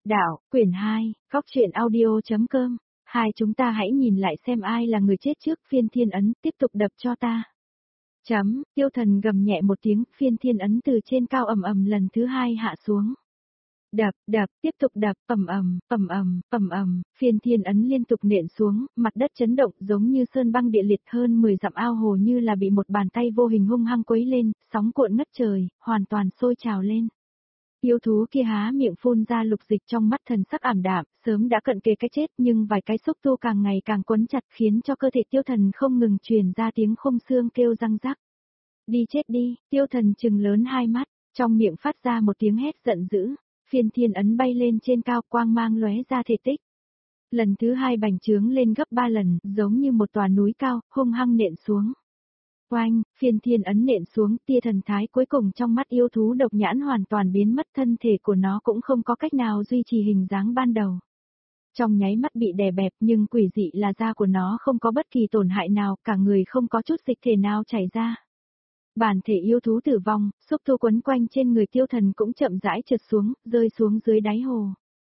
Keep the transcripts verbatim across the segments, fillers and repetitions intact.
Đạo, quyển hai, góc truyện audio.com. Hai chúng ta hãy nhìn lại xem ai là người chết trước. Phiên thiên ấn, tiếp tục đập cho ta. Chấm, Tiêu Thần gầm nhẹ một tiếng, phiên thiên ấn từ trên cao ầm ầm lần thứ hai hạ xuống. Đập, đập, tiếp tục đập, ầm ầm, ầm ầm, ầm ầm, phiên thiên ấn liên tục nện xuống, mặt đất chấn động giống như sơn băng địa liệt, hơn mười dặm ao hồ như là bị một bàn tay vô hình hung hăng quấy lên, sóng cuộn ngất trời, hoàn toàn sôi trào lên. Yêu thú kia há miệng phun ra lục dịch, trong mắt thần sắc ảm đạm, sớm đã cận kề cái chết, nhưng vài cái xúc tu càng ngày càng quấn chặt khiến cho cơ thể Tiêu Thần không ngừng truyền ra tiếng khung xương kêu răng rắc. Đi chết đi, Tiêu Thần trừng lớn hai mắt, trong miệng phát ra một tiếng hét giận dữ, phiên thiên ấn bay lên trên cao, quang mang lóe ra thể tích. Lần thứ hai bành trướng lên gấp ba lần, giống như một tòa núi cao, hung hăng nện xuống. Oanh, phiên thiên ấn nện xuống, tia thần thái cuối cùng trong mắt yêu thú độc nhãn hoàn toàn biến mất, thân thể của nó cũng không có cách nào duy trì hình dáng ban đầu. Trong nháy mắt bị đè bẹp, nhưng quỷ dị là da của nó không có bất kỳ tổn hại nào, cả người không có chút dịch thể nào chảy ra. Bản thể yêu thú tử vong, xúc tu quấn quanh trên người Tiêu Thần cũng chậm rãi trượt xuống, rơi xuống dưới đáy hồ.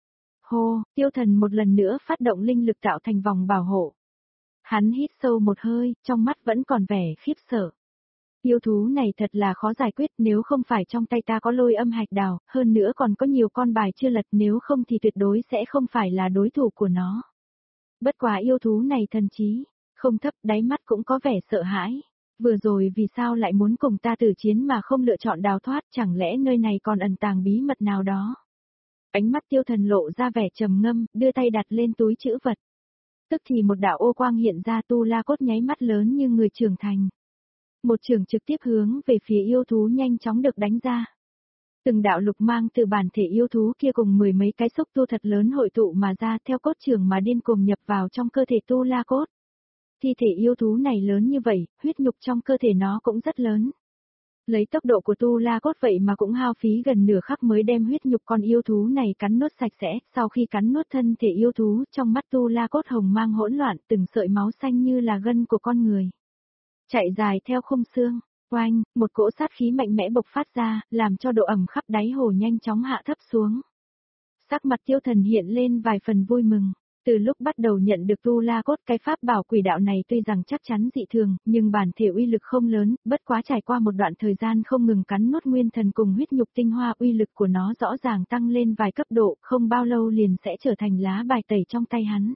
Hồ, Tiêu Thần một lần nữa phát động linh lực tạo thành vòng bảo hộ. Hắn hít sâu một hơi, trong mắt vẫn còn vẻ khiếp sợ. Yêu thú này thật là khó giải quyết, nếu không phải trong tay ta có lôi âm hạch đào, hơn nữa còn có nhiều con bài chưa lật, nếu không thì tuyệt đối sẽ không phải là đối thủ của nó. Bất quá yêu thú này thần trí, không thấp, đáy mắt cũng có vẻ sợ hãi. Vừa rồi vì sao lại muốn cùng ta tử chiến mà không lựa chọn đào thoát, chẳng lẽ nơi này còn ẩn tàng bí mật nào đó? Ánh mắt Tiêu Thần lộ ra vẻ trầm ngâm, đưa tay đặt lên túi trữ vật. Tức thì một đạo ô quang hiện ra, tu la cốt nháy mắt lớn như người trưởng thành. Một trường trực tiếp hướng về phía yêu thú nhanh chóng được đánh ra. Từng đạo lục mang từ bản thể yêu thú kia cùng mười mấy cái xúc tu thật lớn hội tụ mà ra, theo cốt trường mà điên cuồng nhập vào trong cơ thể tu la cốt. Thi thể yêu thú này lớn như vậy, huyết nhục trong cơ thể nó cũng rất lớn. Lấy tốc độ của tu la cốt vậy mà cũng hao phí gần nửa khắc mới đem huyết nhục con yêu thú này cắn nuốt sạch sẽ, sau khi cắn nuốt thân thể yêu thú, trong mắt tu la cốt hồng mang hỗn loạn, từng sợi máu xanh như là gân của con người. Chạy dài theo khung xương, oanh, một cỗ sát khí mạnh mẽ bộc phát ra, làm cho độ ẩm khắp đáy hồ nhanh chóng hạ thấp xuống. Sắc mặt Tiêu Thần hiện lên vài phần vui mừng. Từ lúc bắt đầu nhận được tu la cốt, cái pháp bảo quỷ đạo này tuy rằng chắc chắn dị thường, nhưng bản thể uy lực không lớn, bất quá trải qua một đoạn thời gian không ngừng cắn nuốt nguyên thần cùng huyết nhục tinh hoa, uy lực của nó rõ ràng tăng lên vài cấp độ, không bao lâu liền sẽ trở thành lá bài tẩy trong tay hắn.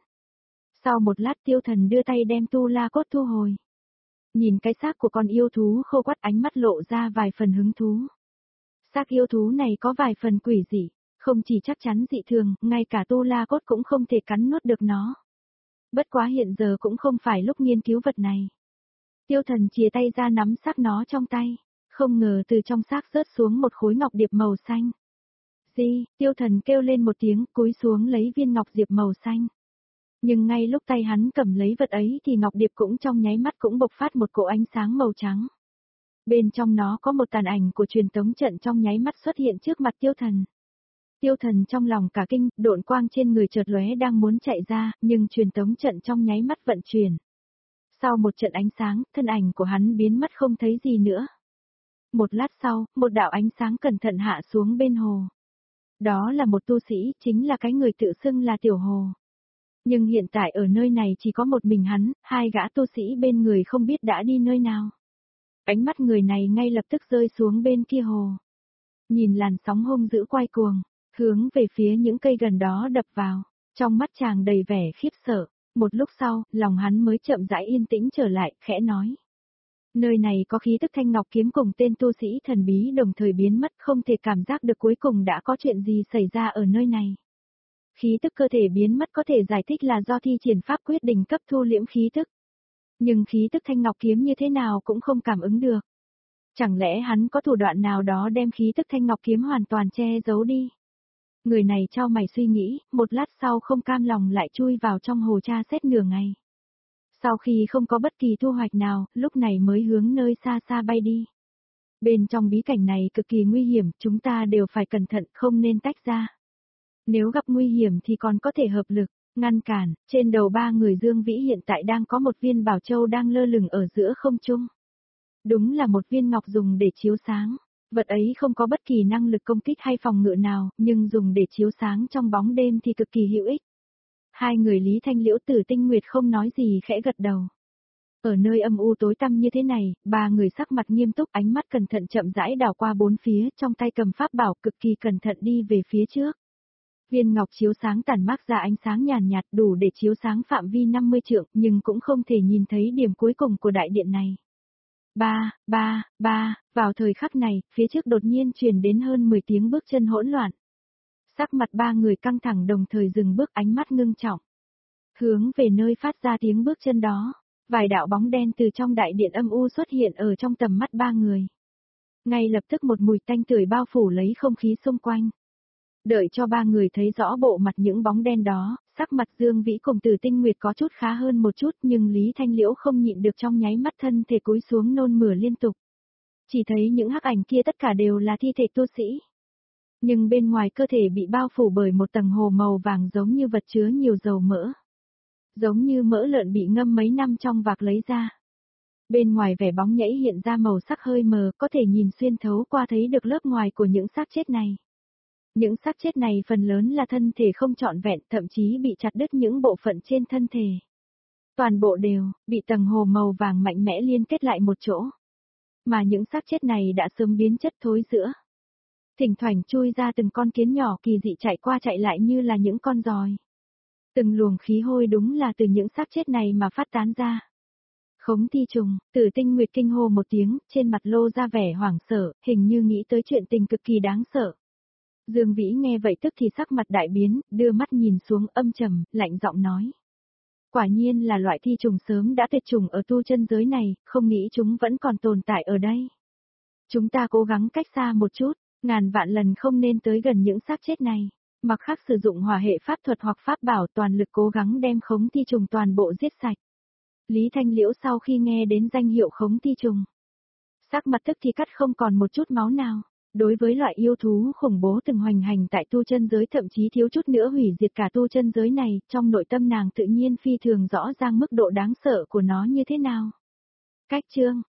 Sau một lát Tiêu Thần đưa tay đem tu la cốt thu hồi. Nhìn cái xác của con yêu thú khô quắt, ánh mắt lộ ra vài phần hứng thú. Xác yêu thú này có vài phần quỷ dị. Không chỉ chắc chắn dị thường, ngay cả tu la cốt cũng không thể cắn nuốt được nó. Bất quá hiện giờ cũng không phải lúc nghiên cứu vật này. Tiêu Thần chìa tay ra nắm xác nó trong tay, không ngờ từ trong xác rớt xuống một khối ngọc điệp màu xanh. Di, Tiêu Thần kêu lên một tiếng, cúi xuống lấy viên ngọc diệp màu xanh. Nhưng ngay lúc tay hắn cầm lấy vật ấy thì ngọc điệp cũng trong nháy mắt cũng bộc phát một cỗ ánh sáng màu trắng. Bên trong nó có một tàn ảnh của truyền tống trận trong nháy mắt xuất hiện trước mặt Tiêu Thần. Tiêu Thần trong lòng cả kinh, độn quang trên người chợt lóe đang muốn chạy ra, nhưng truyền tống trận trong nháy mắt vận chuyển. Sau một trận ánh sáng, thân ảnh của hắn biến mất không thấy gì nữa. Một lát sau, một đạo ánh sáng cẩn thận hạ xuống bên hồ. Đó là một tu sĩ, chính là cái người tự xưng là Tiểu Hồ. Nhưng hiện tại ở nơi này chỉ có một mình hắn, hai gã tu sĩ bên người không biết đã đi nơi nào. Ánh mắt người này ngay lập tức rơi xuống bên kia hồ. Nhìn làn sóng hung dữ quay cuồng, hướng về phía những cây gần đó đập vào, trong mắt chàng đầy vẻ khiếp sợ, một lúc sau, lòng hắn mới chậm rãi yên tĩnh trở lại, khẽ nói. Nơi này có khí tức thanh ngọc kiếm cùng tên tu sĩ thần bí đồng thời biến mất, không thể cảm giác được cuối cùng đã có chuyện gì xảy ra ở nơi này. Khí tức cơ thể biến mất có thể giải thích là do thi triển pháp quyết đỉnh cấp thu liễm khí tức. Nhưng khí tức thanh ngọc kiếm như thế nào cũng không cảm ứng được. Chẳng lẽ hắn có thủ đoạn nào đó đem khí tức thanh ngọc kiếm hoàn toàn che giấu đi? Người này chau mày suy nghĩ, một lát sau không cam lòng lại chui vào trong hồ tra xét nửa ngày. Sau khi không có bất kỳ thu hoạch nào, lúc này mới hướng nơi xa xa bay đi. Bên trong bí cảnh này cực kỳ nguy hiểm, chúng ta đều phải cẩn thận, không nên tách ra. Nếu gặp nguy hiểm thì còn có thể hợp lực, ngăn cản. Trên đầu ba người Dương Vĩ hiện tại đang có một viên bảo châu đang lơ lửng ở giữa không trung. Đúng là một viên ngọc dùng để chiếu sáng. Vật ấy không có bất kỳ năng lực công kích hay phòng ngự nào, nhưng dùng để chiếu sáng trong bóng đêm thì cực kỳ hữu ích. Hai người Lý Thanh Liễu Tử Tinh Nguyệt không nói gì khẽ gật đầu. Ở nơi âm u tối tăm như thế này, ba người sắc mặt nghiêm túc, ánh mắt cẩn thận chậm rãi đảo qua bốn phía, trong tay cầm pháp bảo cực kỳ cẩn thận đi về phía trước. Viên ngọc chiếu sáng tản mát ra ánh sáng nhàn nhạt đủ để chiếu sáng phạm vi năm mươi trượng, nhưng cũng không thể nhìn thấy điểm cuối cùng của đại điện này. Ba, ba, ba, vào thời khắc này, phía trước đột nhiên truyền đến hơn mười tiếng bước chân hỗn loạn. Sắc mặt ba người căng thẳng đồng thời dừng bước, ánh mắt ngưng trọng. Hướng về nơi phát ra tiếng bước chân đó, vài đạo bóng đen từ trong đại điện âm u xuất hiện ở trong tầm mắt ba người. Ngay lập tức một mùi tanh tưởi bao phủ lấy không khí xung quanh. Đợi cho ba người thấy rõ bộ mặt những bóng đen đó, sắc mặt Dương Vĩ cùng Tử Tinh Nguyệt có chút khá hơn một chút, nhưng Lý Thanh Liễu không nhịn được trong nháy mắt thân thể cúi xuống nôn mửa liên tục. Chỉ thấy những hắc ảnh kia tất cả đều là thi thể tu sĩ. Nhưng bên ngoài cơ thể bị bao phủ bởi một tầng hồ màu vàng giống như vật chứa nhiều dầu mỡ. Giống như mỡ lợn bị ngâm mấy năm trong vạc lấy ra. Bên ngoài vẻ bóng nhảy hiện ra màu sắc hơi mờ, có thể nhìn xuyên thấu qua thấy được lớp ngoài của những xác chết này. Những xác chết này phần lớn là thân thể không trọn vẹn, thậm chí bị chặt đứt những bộ phận trên thân thể. Toàn bộ đều, bị tầng hồ màu vàng mạnh mẽ liên kết lại một chỗ. Mà những xác chết này đã sớm biến chất thối rữa. Thỉnh thoảng chui ra từng con kiến nhỏ kỳ dị chạy qua chạy lại như là những con giòi. Từng luồng khí hôi đúng là từ những xác chết này mà phát tán ra. Khống thi trùng, Tử Tinh Nguyệt kinh hô một tiếng, trên mặt lô ra vẻ hoảng sợ, hình như nghĩ tới chuyện tình cực kỳ đáng sợ. Dương Vĩ nghe vậy tức thì sắc mặt đại biến, đưa mắt nhìn xuống âm trầm, lạnh giọng nói. Quả nhiên là loại thi trùng sớm đã tuyệt chủng ở tu chân giới này, không nghĩ chúng vẫn còn tồn tại ở đây. Chúng ta cố gắng cách xa một chút, ngàn vạn lần không nên tới gần những xác chết này. Mặc khắc sử dụng hỏa hệ pháp thuật hoặc pháp bảo toàn lực cố gắng đem khống thi trùng toàn bộ giết sạch. Lý Thanh Liễu sau khi nghe đến danh hiệu khống thi trùng, sắc mặt tức thì cắt không còn một chút máu nào. Đối với loại yêu thú khủng bố từng hoành hành tại tu chân giới thậm chí thiếu chút nữa hủy diệt cả tu chân giới này, trong nội tâm nàng tự nhiên phi thường rõ ràng mức độ đáng sợ của nó như thế nào. Cách chương